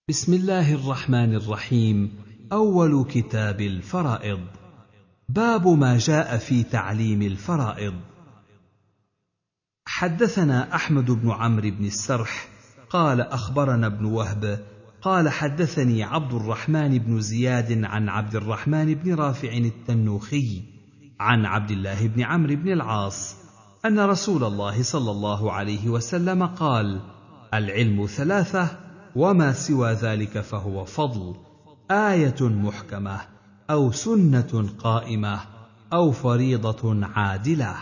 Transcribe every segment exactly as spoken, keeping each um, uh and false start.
بسم الله الرحمن الرحيم. أول كتاب الفرائض. باب ما جاء في تعليم الفرائض. حدثنا أحمد بن عمرو بن السرح قال أخبرنا ابن وهب قال حدثني عبد الرحمن بن زياد عن عبد الرحمن بن رافع التنوخي عن عبد الله بن عمرو بن العاص أن رسول الله صلى الله عليه وسلم قال: العلم ثلاثة وما سوى ذلك فهو فضل: آية محكمة أو سنة قائمة أو فريضة عادلة.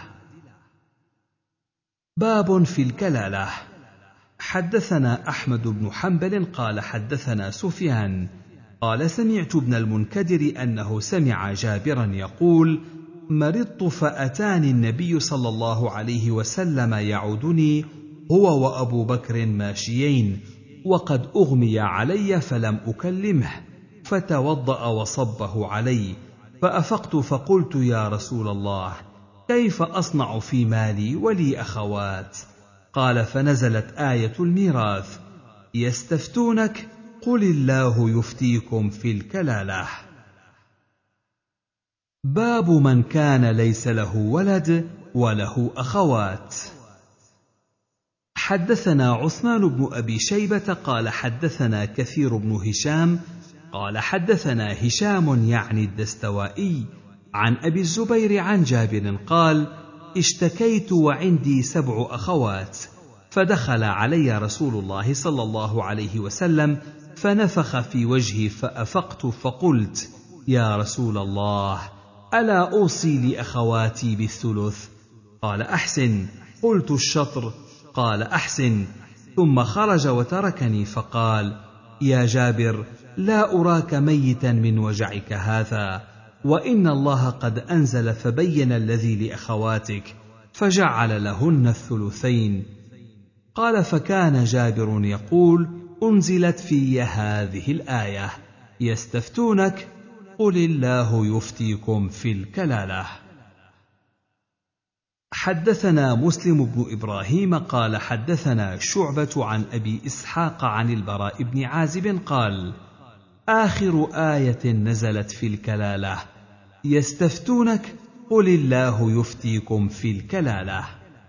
باب في الكلالة. حدثنا أحمد بن حنبل قال حدثنا سفيان قال سمعت ابن المنكدر أنه سمع جابرا يقول: مرضت فأتاني النبي صلى الله عليه وسلم يعودني هو وأبو بكر ماشيين وقد أغمي علي فلم أكلمه، فتوضأ وصبه علي، فأفقت فقلت: يا رسول الله، كيف أصنع في مالي ولي أخوات؟ قال: فنزلت آية الميراث: يستفتونك قل الله يفتيكم في الكلالة. باب من كان ليس له ولد وله أخوات. حدثنا عثمان بن أبي شيبة قال حدثنا كثير بن هشام قال حدثنا هشام يعني الدستوائي عن أبي الزبير عن جابر قال: اشتكيت وعندي سبع أخوات، فدخل علي رسول الله صلى الله عليه وسلم فنفخ في وجهي فأفقت فقلت: يا رسول الله، ألا أوصي لأخواتي بالثلث؟ قال: أحسن. قلت: الشطر؟ قال: أحسن. ثم خرج وتركني فقال: يا جابر، لا أراك ميتا من وجعك هذا، وإن الله قد أنزل فبين الذي لأخواتك فجعل لهن الثلثين. قال: فكان جابر يقول: أنزلت في هذه الآية: يستفتونك قل الله يفتيكم في الكلالة. حدثنا مسلم بن إبراهيم قال حدثنا شعبة عن أبي إسحاق عن البراء بن عازب قال: آخر آية نزلت في الكلالة: يستفتونك قل الله يفتيكم في الكلالة.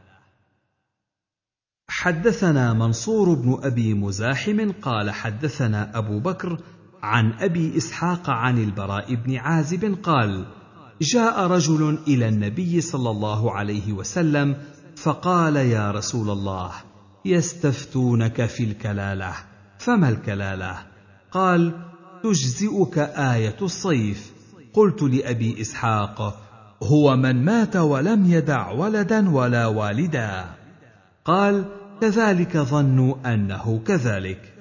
حدثنا منصور بن أبي مزاحم قال حدثنا أبو بكر عن أبي إسحاق عن البراء بن عازب قال: جاء رجل إلى النبي صلى الله عليه وسلم فقال: يا رسول الله، يستفتونك في الكلالة، فما الكلالة؟ قال: تجزئك آية الصيف. قلت لأبي إسحاق: هو من مات ولم يدع ولدا ولا والدا؟ قال: كذلك ظنوا أنه كذلك.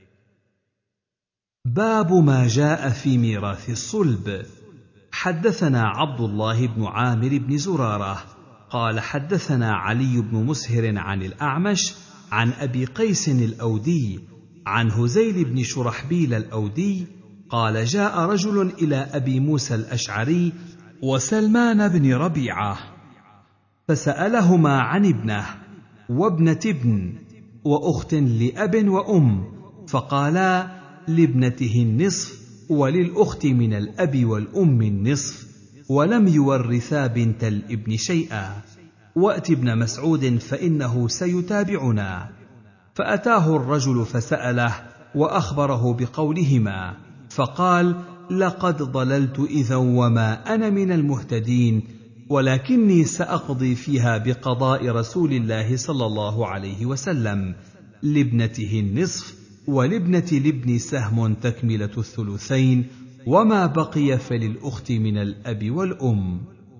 باب ما جاء في ميراث الصلب. حدثنا عبد الله بن عامر بن زرارة قال حدثنا علي بن مسهر عن الأعمش عن أبي قيس الأودي عن هزيل بن شرحبيل الأودي قال: جاء رجل إلى أبي موسى الأشعري وسلمان بن ربيعة فسألهما عن ابنه وابنة ابن وأخت لأب وأم، فقالا: لابنته النصف وللأخت من الأب والأم النصف، ولم يورثا بنت الابن شيئا، وأت ابن مسعود فإنه سيتابعنا. فأتاه الرجل فسأله وأخبره بقولهما، فقال: لقد ضللت إذا وما أنا من المهتدين، ولكني سأقضي فيها بقضاء رسول الله صلى الله عليه وسلم: لابنته النصف ولابنة الابن سهم تكملة الثلثين، وما بقي فللأخت من الأب والأم.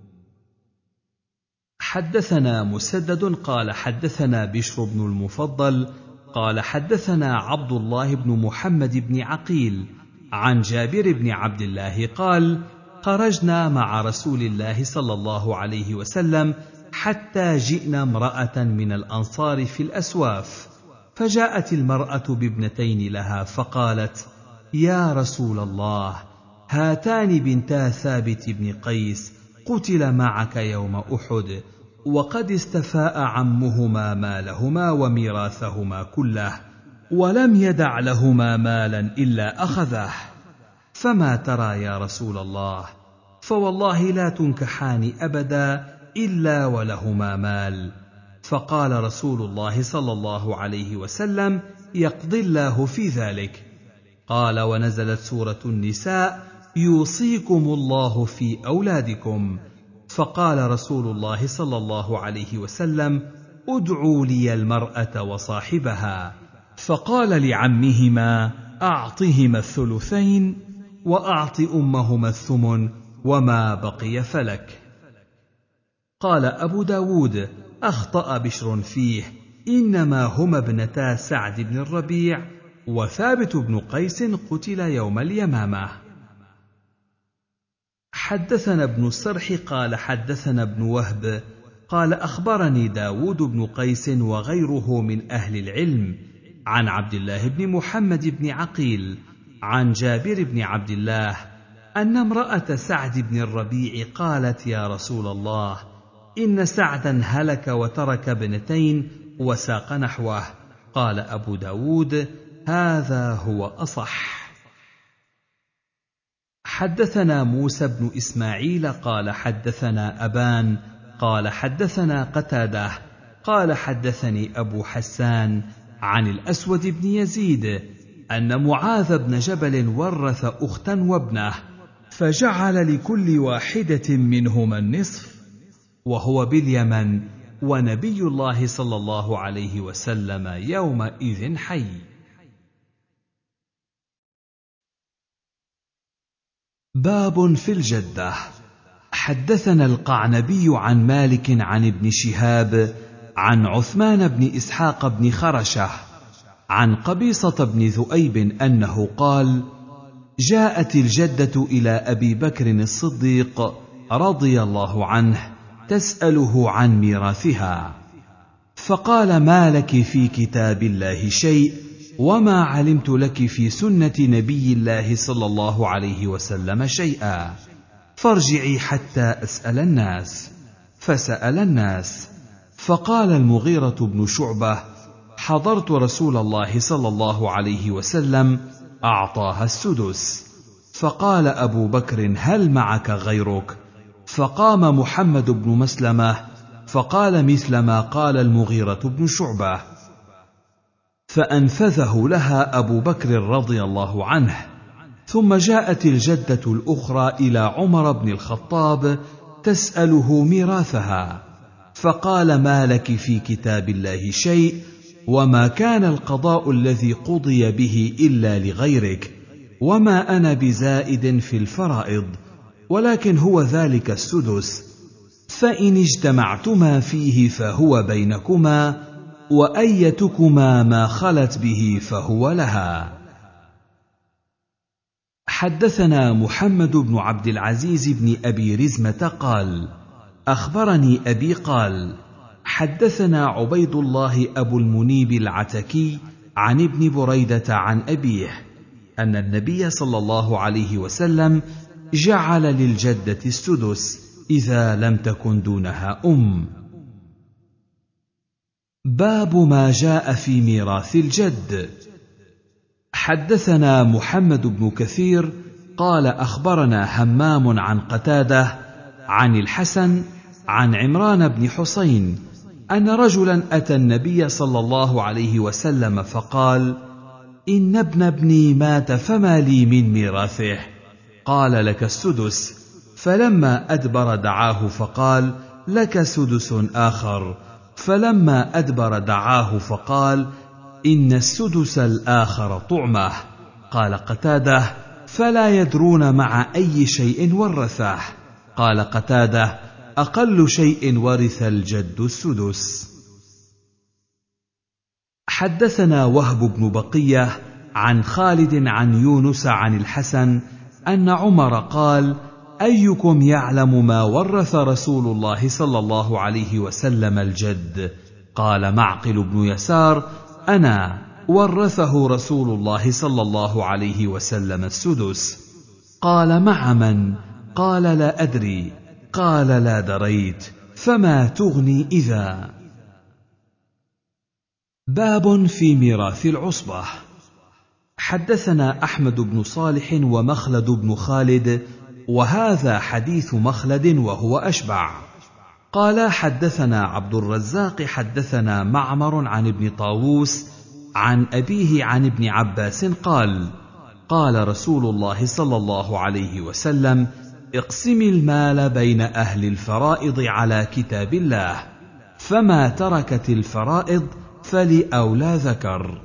حدثنا مسدد قال حدثنا بشر بن المفضل قال حدثنا عبد الله بن محمد بن عقيل عن جابر بن عبد الله قال: خرجنا مع رسول الله صلى الله عليه وسلم حتى جئنا امرأة من الأنصار في الأسواف، فجاءت المرأة بابنتين لها فقالت: يا رسول الله، هاتان بنتا ثابت بن قيس قتل معك يوم أحد، وقد استفاء عمهما مالهما وميراثهما كله، ولم يدع لهما مالا إلا أخذه. فما ترى يا رسول الله؟ فوالله لا تنكحان أبدا إلا ولهما مال. فقال رسول الله صلى الله عليه وسلم: يقضي الله في ذلك. قال: ونزلت سورة النساء: يوصيكم الله في أولادكم. فقال رسول الله صلى الله عليه وسلم: ادعوا لي المرأة وصاحبها. فقال لعمهما: أعطهما الثلثين وأعط أمهما الثمن وما بقي فلك. قال أبو داود: أخطأ بشر فيه، إنما هما ابنتا سعد بن الربيع وثابت بن قيس قتل يوم اليمامة. حدثنا ابن السرح قال حدثنا ابن وهب قال أخبرني داود بن قيس وغيره من أهل العلم عن عبد الله بن محمد بن عقيل عن جابر بن عبد الله أن امرأة سعد بن الربيع قالت: يا رسول الله، إن سعدا هلك وترك ابنتين وساق نحوه. قال أبو داود: هذا هو أصح. حدثنا موسى بن إسماعيل قال حدثنا أبان قال حدثنا قتادة قال حدثني أبو حسان عن الأسود بن يزيد أن معاذ بن جبل ورث أختا وابنه، فجعل لكل واحدة منهما النصف، وهو باليمن، ونبي الله صلى الله عليه وسلم يومئذ حي. باب في الجدة. حدثنا القعنبي عن مالك عن ابن شهاب عن عثمان بن إسحاق بن خرشة عن قبيصة بن ذؤيب أنه قال: جاءت الجدة إلى أبي بكر الصديق رضي الله عنه تسأله عن ميراثها، فقال: ما لك في كتاب الله شيء، وما علمت لك في سنة نبي الله صلى الله عليه وسلم شيئا، فارجعي حتى أسأل الناس. فسأل الناس، فقال المغيرة بن شعبة: حضرت رسول الله صلى الله عليه وسلم أعطاها السدس. فقال أبو بكر: هل معك غيرك؟ فقام محمد بن مسلمة فقال مثل ما قال المغيرة بن شعبة، فأنفذه لها أبو بكر رضي الله عنه. ثم جاءت الجدة الأخرى إلى عمر بن الخطاب تسأله ميراثها، فقال: ما لك في كتاب الله شيء، وما كان القضاء الذي قضي به إلا لغيرك، وما أنا بزائد في الفرائض، ولكن هو ذلك السدس، فإن اجتمعتما فيه فهو بينكما، وأيتكما ما خلت به فهو لها. حدثنا محمد بن عبد العزيز بن أبي رزمة قال: أخبرني أبي قال: حدثنا عبيد الله أبو المنيب العتكي عن ابن بريدة عن أبيه أن النبي صلى الله عليه وسلم جعل للجدة السدس إذا لم تكن دونها أم. باب ما جاء في ميراث الجد. حدثنا محمد بن كثير قال أخبرنا همام عن قتادة عن الحسن عن عمران بن حسين أن رجلا أتى النبي صلى الله عليه وسلم فقال: إن ابن ابني مات فما لي من ميراثه؟ قال: لك السدس. فلما أدبر دعاه فقال: لك سدس آخر. فلما أدبر دعاه فقال: إن السدس الآخر طعمه. قال قتادة: فلا يدرون مع أي شيء ورثه. قال قتادة: أقل شيء ورث الجد السدس. حدثنا وهب بن بقية عن خالد عن يونس عن الحسن أن عمر قال: أيكم يعلم ما ورث رسول الله صلى الله عليه وسلم الجد؟ قال معقل بن يسار: أنا. ورثه رسول الله صلى الله عليه وسلم السدس. قال: مع من؟ قال: لا أدري. قال: لا دريت، فما تغني إذا. باب في ميراث العصبة. حدثنا أحمد بن صالح ومخلد بن خالد، وهذا حديث مخلد وهو أشبع. قال حدثنا عبد الرزاق حدثنا معمر عن ابن طاووس عن أبيه عن ابن عباس قال: قال رسول الله صلى الله عليه وسلم: اقسم المال بين أهل الفرائض على كتاب الله، فما تركت الفرائض فلأولى ذكر.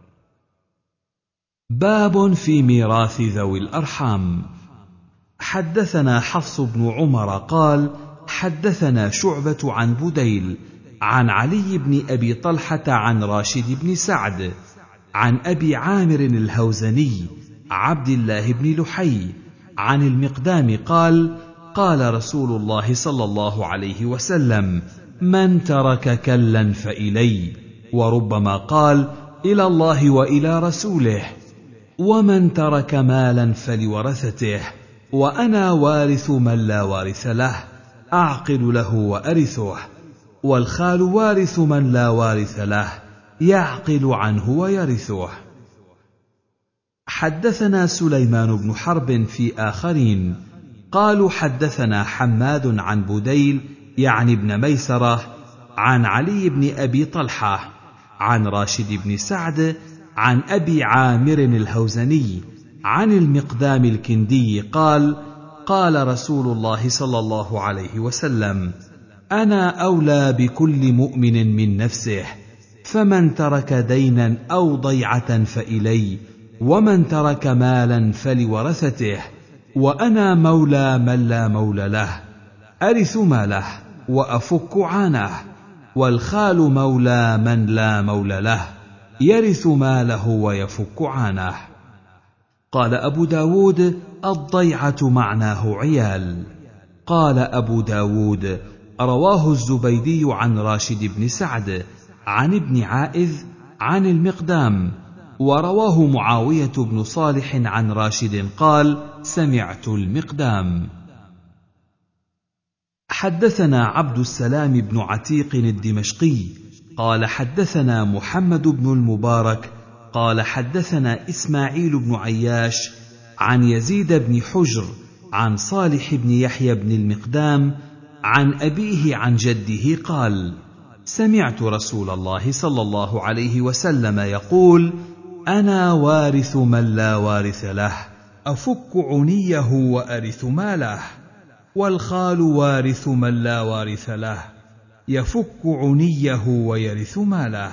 باب في ميراث ذوي الأرحام. حدثنا حفص بن عمر قال: حدثنا شعبة عن بديل عن علي بن أبي طلحة عن راشد بن سعد عن أبي عامر الهوزني عبد الله بن لحي عن المقدام قال: قال رسول الله صلى الله عليه وسلم: من ترك كلا فإلي، وربما قال: إلى الله وإلى رسوله، ومن ترك مالا فلورثته، وأنا وارث من لا وارث له، أعقل له وأرثه، والخال وارث من لا وارث له، يعقل عنه ويرثه. حدثنا سليمان بن حرب في آخرين قالوا: حدثنا حماد عن بديل يعني ابن ميسرة عن علي بن أبي طلحة عن راشد بن سعد عن أبي عامر الهوزني عن المقدام الكندي قال: قال رسول الله صلى الله عليه وسلم: أنا أولى بكل مؤمن من نفسه، فمن ترك دينا أو ضيعة فإلي، ومن ترك مالا فلورثته، وأنا مولى من لا مولى له، أرث ماله وأفك عانه، والخال مولى من لا مولى له، يرث ماله ويفك عانه. قال أبو داود: الضيعة معناه عيال. قال أبو داود: رواه الزبيدي عن راشد بن سعد عن ابن عائذ عن المقدام، ورواه معاوية بن صالح عن راشد قال: سمعت المقدام. حدثنا عبد السلام بن عتيق الدمشقي قال: حدثنا محمد بن المبارك قال: حدثنا إسماعيل بن عياش عن يزيد بن حجر عن صالح بن يحيى بن المقدام عن أبيه عن جده قال: سمعت رسول الله صلى الله عليه وسلم يقول: أنا وارث من لا وارث له، أفك عنيه وأرث ماله، والخال وارث من لا وارث له، يفك عنيه ويرث ماله.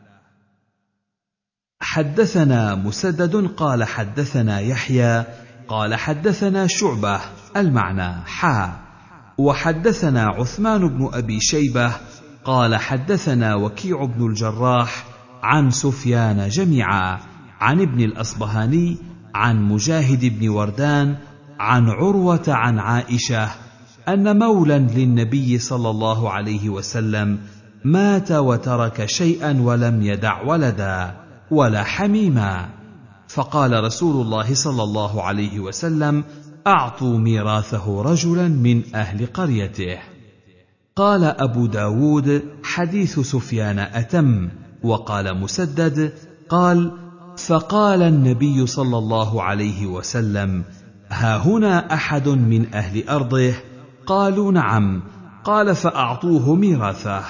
حدثنا مسدد قال: حدثنا يحيى قال: حدثنا شعبة المعنى حا، وحدثنا عثمان بن أبي شيبة قال: حدثنا وكيع بن الجراح عن سفيان جميعا عن ابن الأصبهاني عن مجاهد بن وردان عن عروة عن عائشة أن مولا للنبي صلى الله عليه وسلم مات وترك شيئا ولم يدع ولدا ولا حميما، فقال رسول الله صلى الله عليه وسلم: أعطوا ميراثه رجلا من أهل قريته. قال أبو داود: حديث سفيان أتم. وقال مسدد قال: فقال النبي صلى الله عليه وسلم: ها هنا أحد من أهل أرضه؟ قالوا: نعم. قال: فأعطوه ميراثه.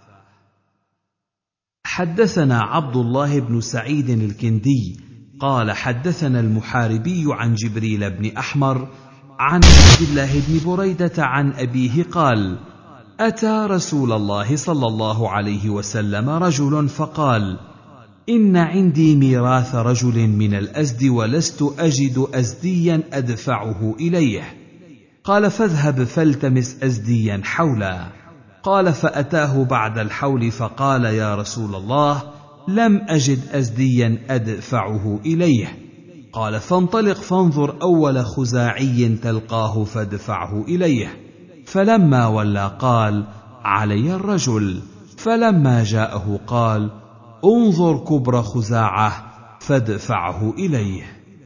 حدثنا عبد الله بن سعيد الكندي قال: حدثنا المحاربي عن جبريل بن أحمر عن عبد الله بن بريدة عن أبيه قال: أتى رسول الله صلى الله عليه وسلم رجل فقال: إن عندي ميراث رجل من الأزد ولست أجد أزديا أدفعه إليه. قال: فاذهب فالتمس أزديا حولا. قال: فأتاه بعد الحول فقال: يا رسول الله، لم أجد أزديا أدفعه إليه. قال: فانطلق فانظر أول خزاعي تلقاه فادفعه إليه. فلما ولى قال: علي الرجل. فلما جاءه قال: انظر كبر خزاعة فادفعه إليه.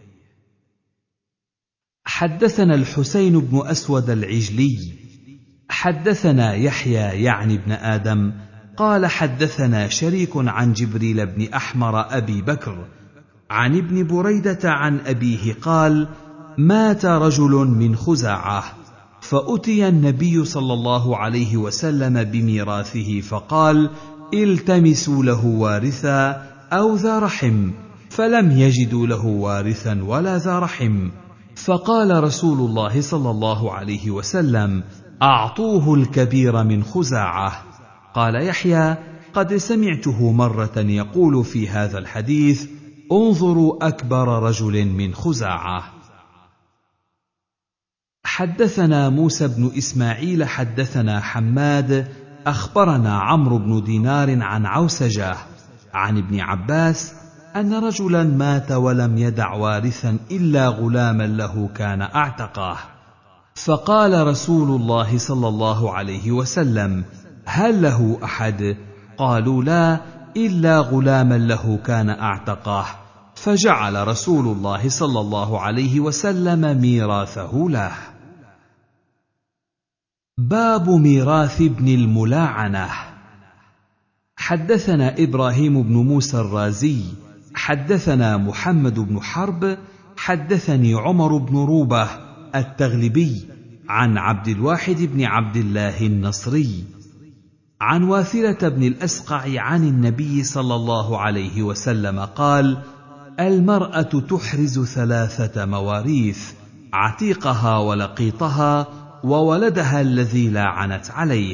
حدثنا الحسين بن أسود العجلي حدثنا يحيى يعني ابن آدم قال حدثنا شريك عن جبريل بن أحمر أبي بكر عن ابن بريدة عن أبيه قال: مات رجل من خزاعة، فأتي النبي صلى الله عليه وسلم بميراثه فقال: التمسوا له وارثا أو ذا رحم، فلم يجدوا له وارثا ولا ذا رحم، فقال رسول الله صلى الله عليه وسلم: أعطوه الكبير من خزاعة. قال يحيى: قد سمعته مرة يقول في هذا الحديث: انظروا أكبر رجل من خزاعة. حدثنا موسى بن إسماعيل حدثنا حماد أخبرنا عمرو بن دينار عن عوسجة عن ابن عباس أن رجلا مات ولم يدع وارثا إلا غلاما له كان أعتقه، فقال رسول الله صلى الله عليه وسلم: هل له أحد؟ قالوا: لا، إلا غلاما له كان أعتقه، فجعل رسول الله صلى الله عليه وسلم ميراثه له. باب ميراث ابن الملاعنة. حدثنا إبراهيم بن موسى الرازي حدثنا محمد بن حرب حدثني عمر بن روبة التغلبي عن عبد الواحد بن عبد الله النصري عن واثلة بن الأسقع عن النبي صلى الله عليه وسلم قال: المرأة تحرز ثلاثة مواريث: عتيقها ولقيطها وولدها الذي لاعنت عليه.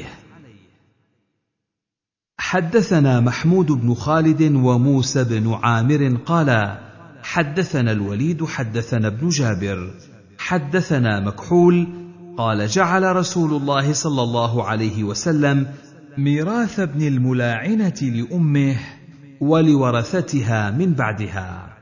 حدثنا محمود بن خالد وموسى بن عامر قال حدثنا الوليد حدثنا ابن جابر حدثنا مكحول قال: جعل رسول الله صلى الله عليه وسلم ميراث ابن الملاعنة لأمه ولورثتها من بعدها.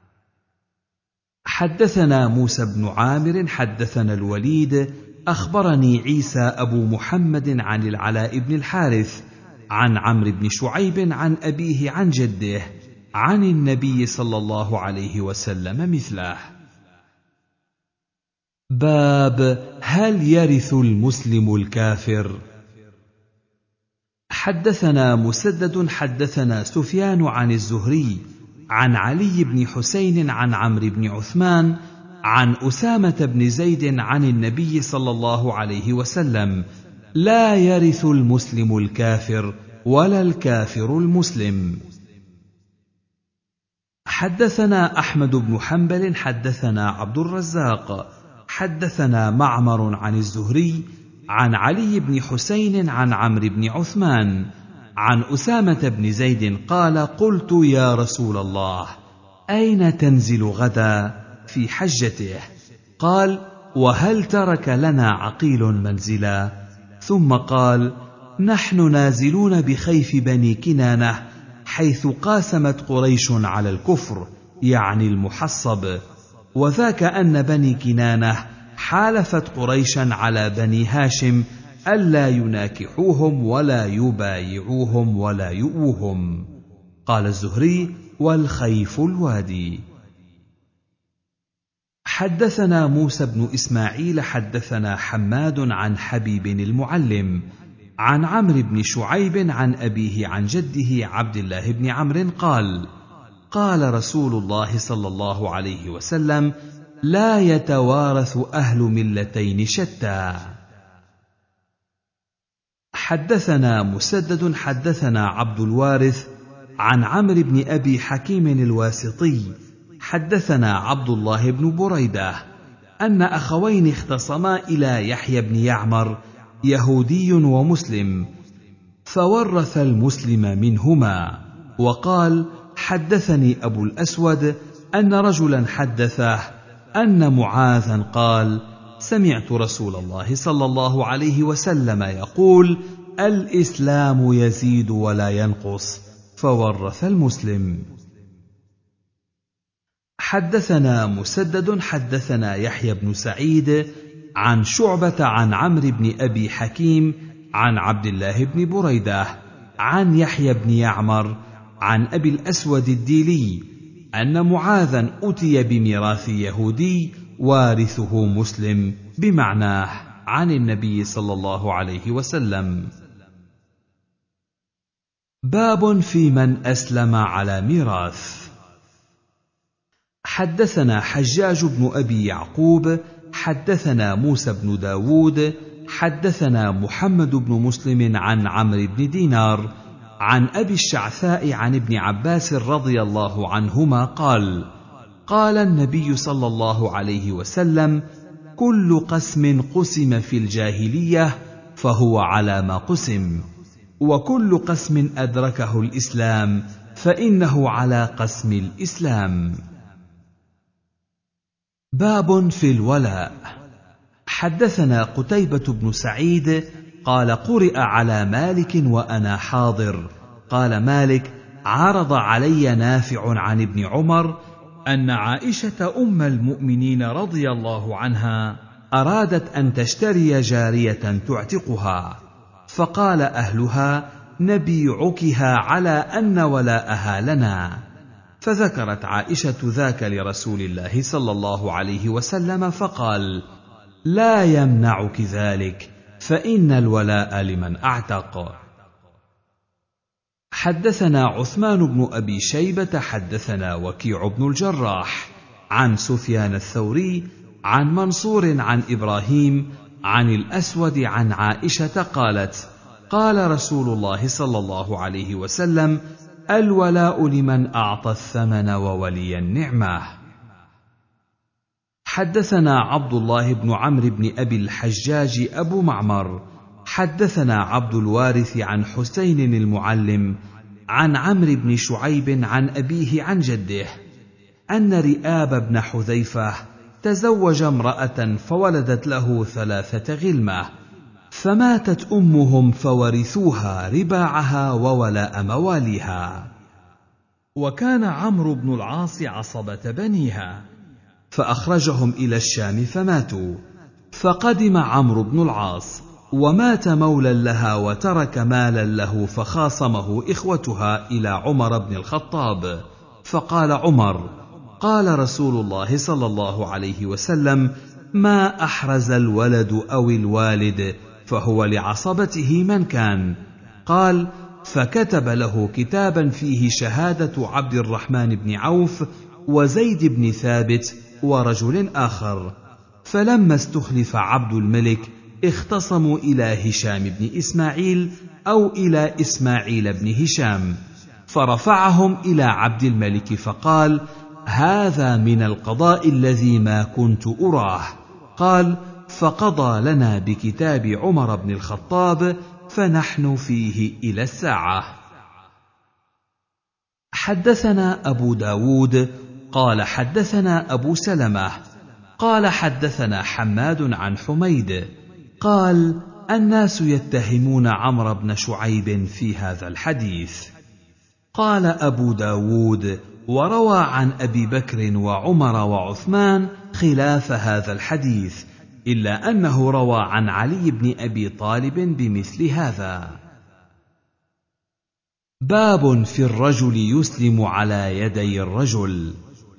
حدثنا موسى بن عامر حدثنا الوليد أخبرني عيسى أبو محمد عن العلاء بن الحارث عن عمرو بن شعيب عن أبيه عن جده عن النبي صلى الله عليه وسلم مثله. باب هل يرث المسلم الكافر؟ حدثنا مسدد حدثنا سفيان عن الزهري عن علي بن حسين عن عمرو بن عثمان عن أسامة بن زيد عن النبي صلى الله عليه وسلم: لا يرث المسلم الكافر ولا الكافر المسلم. حدثنا أحمد بن حنبل حدثنا عبد الرزاق حدثنا معمر عن الزهري عن علي بن حسين عن عمرو بن عثمان عن أسامة بن زيد قال: قلت يا رسول الله، أين تنزل غدا في حجته؟ قال: وهل ترك لنا عقيل منزلا؟ ثم قال: نحن نازلون بخيف بني كنانة حيث قاسمت قريش على الكفر، يعني المحصب، وذاك أن بني كنانة حالفت قريشا على بني هاشم ألا يناكحوهم ولا يبايعوهم ولا يؤوهم. قال الزهري: والخيف الوادي. حدثنا موسى بن إسماعيل حدثنا حماد عن حبيب المعلم عن عمرو بن شعيب عن أبيه عن جده عبد الله بن عمرو قال: قال رسول الله صلى الله عليه وسلم: لا يتوارث أهل ملتين شتى. حدثنا مسدد حدثنا عبد الوارث عن عمرو بن أبي حكيم الواسطي حدثنا عبد الله بن بريدة أن أخوين اختصما إلى يحيى بن يعمر يهودي ومسلم، فورث المسلم منهما، وقال: حدثني أبو الأسود أن رجلا حدثه أن معاذا قال: سمعت رسول الله صلى الله عليه وسلم يقول: الإسلام يزيد ولا ينقص، فورث المسلم. حدثنا مسدد حدثنا يحيى بن سعيد عن شعبة عن عمرو بن أبي حكيم عن عبد الله بن بريدة عن يحيى بن يعمر عن أبي الأسود الديلي أن معاذا أتي بميراث يهودي وارثه مسلم بمعناه عن النبي صلى الله عليه وسلم. باب في من أسلم على ميراث. حدثنا حجاج بن أبي يعقوب حدثنا موسى بن داود حدثنا محمد بن مسلم عن عمرو بن دينار عن أبي الشعثاء عن ابن عباس رضي الله عنهما قال: قال النبي صلى الله عليه وسلم: كل قسم قسم في الجاهلية فهو على ما قسم، وكل قسم أدركه الإسلام فإنه على قسم الإسلام. باب في الولاء. حدثنا قتيبة بن سعيد قال: قرئ على مالك وأنا حاضر. قال مالك: عرض علي نافع عن ابن عمر أن عائشة أم المؤمنين رضي الله عنها أرادت أن تشتري جارية تعتقها، فقال أهلها: نبيعكها على أن ولاءها لنا. فذكرت عائشة ذاك لرسول الله صلى الله عليه وسلم فقال: لا يمنعك ذلك، فإن الولاء لمن أعتق. حدثنا عثمان بن أبي شيبة حدثنا وكيع بن الجراح عن سفيان الثوري عن منصور عن إبراهيم عن الأسود عن عائشة قالت: قال رسول الله صلى الله عليه وسلم: الولاء لمن أعطى الثمن وولي النعمة. حدثنا عبد الله بن عمرو بن أبي الحجاج أبو معمر حدثنا عبد الوارث عن حسين المعلم عن عمرو بن شعيب عن أبيه عن جده أن رئاب بن حذيفة تزوج امرأة فولدت له ثلاثة غلمة، فماتت أمهم فورثوها رباعها وولاء مواليها، وكان عمرو بن العاص عصبة بنيها، فأخرجهم إلى الشام فماتوا. فقدم عمرو بن العاص ومات مولى لها وترك مالا له، فخاصمه إخوتها إلى عمر بن الخطاب، فقال عمر: قال رسول الله صلى الله عليه وسلم: ما أحرز الولد أو الوالد فهو لعصبته من كان. قال: فكتب له كتابا فيه شهادة عبد الرحمن بن عوف وزيد بن ثابت ورجل آخر. فلما استخلف عبد الملك اختصموا إلى هشام بن إسماعيل أو إلى إسماعيل بن هشام، فرفعهم إلى عبد الملك فقال: هذا من القضاء الذي ما كنت أراه. قال: فقضى لنا بكتاب عمر بن الخطاب فنحن فيه إلى الساعة. حدثنا أبو داود قال حدثنا أبو سلمة قال حدثنا حماد عن حميد قال: الناس يتهمون عمرو بن شعيب في هذا الحديث. قال أبو داود: وروى عن أبي بكر وعمر وعثمان خلاف هذا الحديث، إلا أنه روى عن علي بن أبي طالب بمثل هذا. باب في الرجل يسلم على يدي الرجل.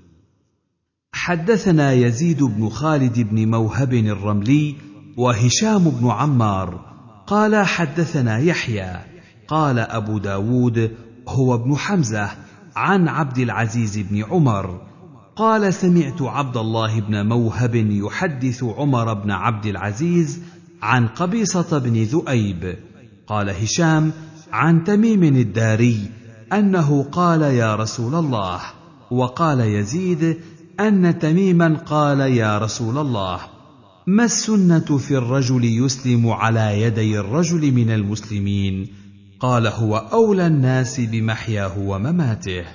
حدثنا يزيد بن خالد بن موهب الرملي وهشام بن عمار قال حدثنا يحيى قال أبو داود هو ابن حمزة عن عبد العزيز بن عمر قال: سمعت عبد الله بن موهب يحدث عمر بن عبد العزيز عن قبيصة بن ذؤيب. قال هشام عن تميم الداري أنه قال: يا رسول الله. وقال يزيد أن تميما قال: يا رسول الله، ما السنة في الرجل يسلم على يدي الرجل من المسلمين؟ قال: هو أولى الناس بمحياه ومماته.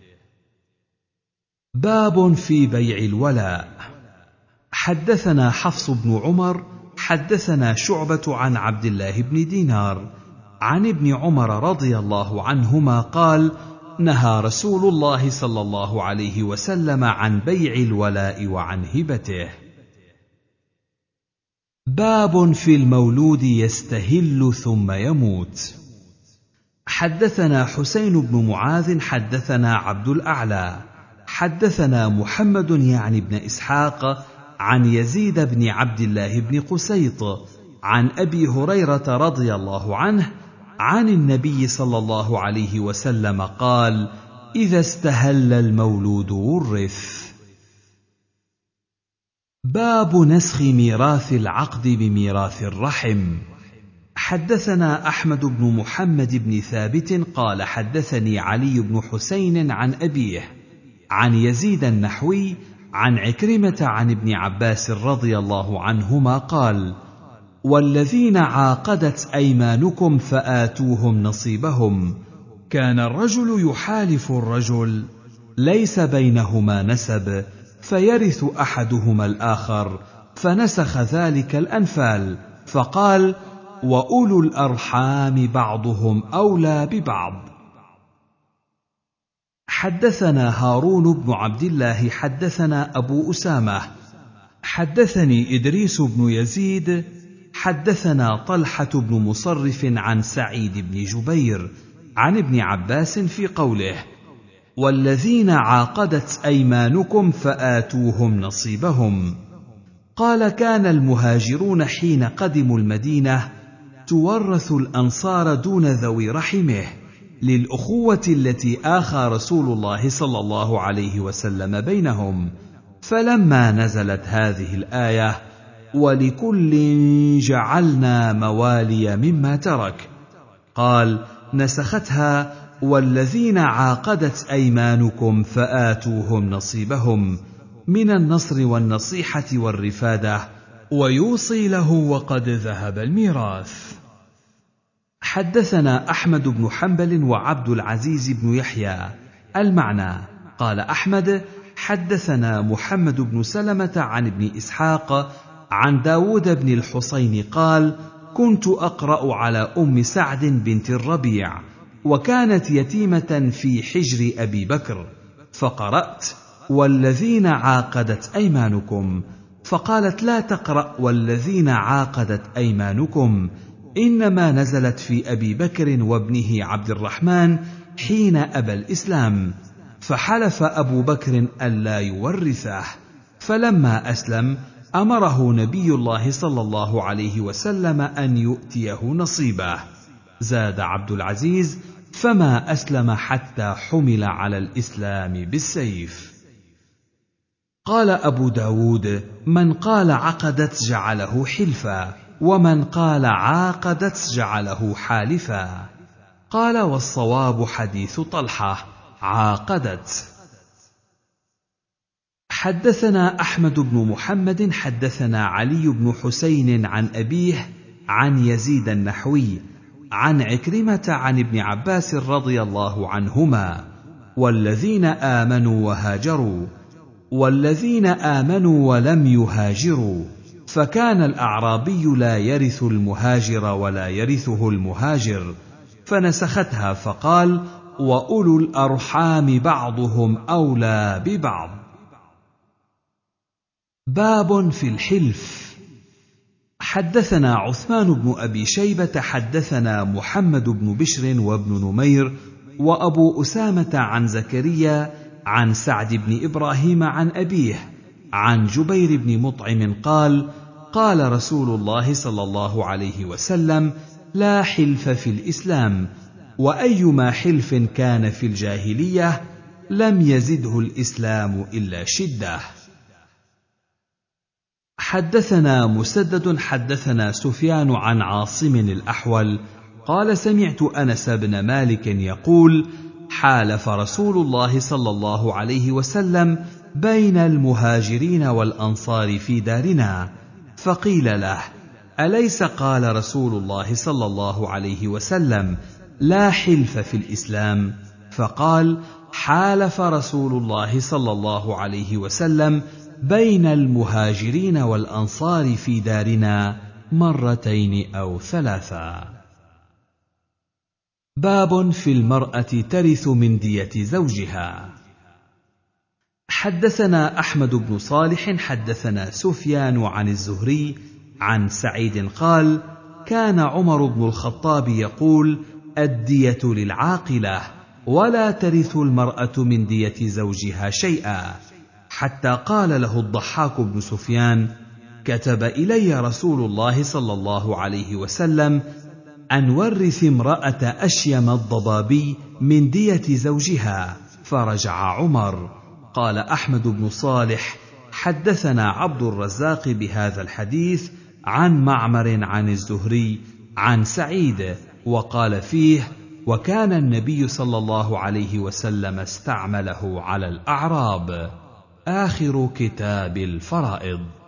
باب في بيع الولاء. حدثنا حفص بن عمر حدثنا شعبة عن عبد الله بن دينار عن ابن عمر رضي الله عنهما قال: نهى رسول الله صلى الله عليه وسلم عن بيع الولاء وعن هبته. باب في المولود يستهل ثم يموت. حدثنا حسين بن معاذ حدثنا عبد الأعلى حدثنا محمد يعني بن إسحاق عن يزيد بن عبد الله بن قسيط عن أبي هريرة رضي الله عنه عن النبي صلى الله عليه وسلم قال: إذا استهل المولود ورث. باب نسخ ميراث العقد بميراث الرحم. حدثنا أحمد بن محمد بن ثابت قال حدثني علي بن حسين عن أبيه عن يزيد النحوي عن عكرمة عن ابن عباس رضي الله عنهما قال: والذين عاقدت أيمانكم فآتوهم نصيبهم. كان الرجل يحالف الرجل ليس بينهما نسب فيرث أحدهما الآخر، فنسخ ذلك الأنفال فقال: وأولو الأرحام بعضهم أولى ببعض. حدثنا هارون بن عبد الله حدثنا أبو أسامة حدثني إدريس بن يزيد حدثنا طلحة بن مصرف عن سعيد بن جبير عن ابن عباس في قوله: والذين عاقدت أيمانكم فآتوهم نصيبهم. قال: كان المهاجرون حين قدموا المدينة تورث الأنصار دون ذوي رحمه للأخوة التي آخى رسول الله صلى الله عليه وسلم بينهم، فلما نزلت هذه الآية: ولكل جعلنا موالي مما ترك، قال: نسختها: والذين عاقدت أيمانكم فآتوهم نصيبهم من النصر والنصيحة والرفادة، ويوصي له وقد ذهب الميراث. حدثنا أحمد بن حنبل وعبد العزيز بن يحيى المعنى. قال أحمد: حدثنا محمد بن سلمة عن ابن إسحاق عن داود بن الحصين قال: كنت أقرأ على أم سعد بنت الربيع، وكانت يتيمة في حجر أبي بكر، فقرأت: والذين عاقدت أيمانكم، فقالت: لا تقرأ والذين عاقدت أيمانكم، إنما نزلت في أبي بكر وابنه عبد الرحمن حين أبى الإسلام، فحلف أبو بكر ألا يورثه، فلما أسلم أمره نبي الله صلى الله عليه وسلم أن يؤتيه نصيبه. زاد عبد العزيز: فما أسلم حتى حمل على الإسلام بالسيف. قال أبو داود: من قال عقدت جعله حلفا، ومن قال عاقدت جعله حالفا. قال: والصواب حديث طلحة عاقدت. حدثنا أحمد بن محمد حدثنا علي بن حسين عن أبيه عن يزيد النحوي عن عكرمة عن ابن عباس رضي الله عنهما: والذين آمنوا وهاجروا، والذين آمنوا ولم يهاجروا، فكان الأعرابي لا يرث المهاجر ولا يرثه المهاجر، فنسختها فقال: وأولو الأرحام بعضهم أولى ببعض. باب في الحلف. حدثنا عثمان بن أبي شيبة حدثنا محمد بن بشر وابن نمير وأبو أسامة عن زكريا عن سعد بن إبراهيم عن أبيه عن جبير بن مطعم قال: قال رسول الله صلى الله عليه وسلم: لا حلف في الإسلام، وأيما حلف كان في الجاهلية لم يزده الإسلام إلا شدة. حدثنا مسدد حدثنا سفيان عن عاصم الأحول قال: سمعت أنس بن مالك يقول: حالف رسول الله صلى الله عليه وسلم بين المهاجرين والأنصار في دارنا، فقيل له: أليس قال رسول الله صلى الله عليه وسلم: لا حلف في الإسلام؟ فقال: حالف رسول الله صلى الله عليه وسلم بين المهاجرين والأنصار في دارنا مرتين أو ثلاثا. باب في المرأة ترث من دية زوجها. حدثنا أحمد بن صالح حدثنا سفيان عن الزهري عن سعيد قال: كان عمر بن الخطاب يقول: الدية للعاقلة، ولا ترث المرأة من دية زوجها شيئا، حتى قال له الضحاك بن سفيان: كتب إلي رسول الله صلى الله عليه وسلم أن ورث امرأة أشيم الضبابي من دية زوجها، فرجع عمر. قال أحمد بن صالح: حدثنا عبد الرزاق بهذا الحديث عن معمر عن الزهري عن سعيد، وقال فيه: وكان النبي صلى الله عليه وسلم استعمله على الأعراب. آخر كتاب الفرائض.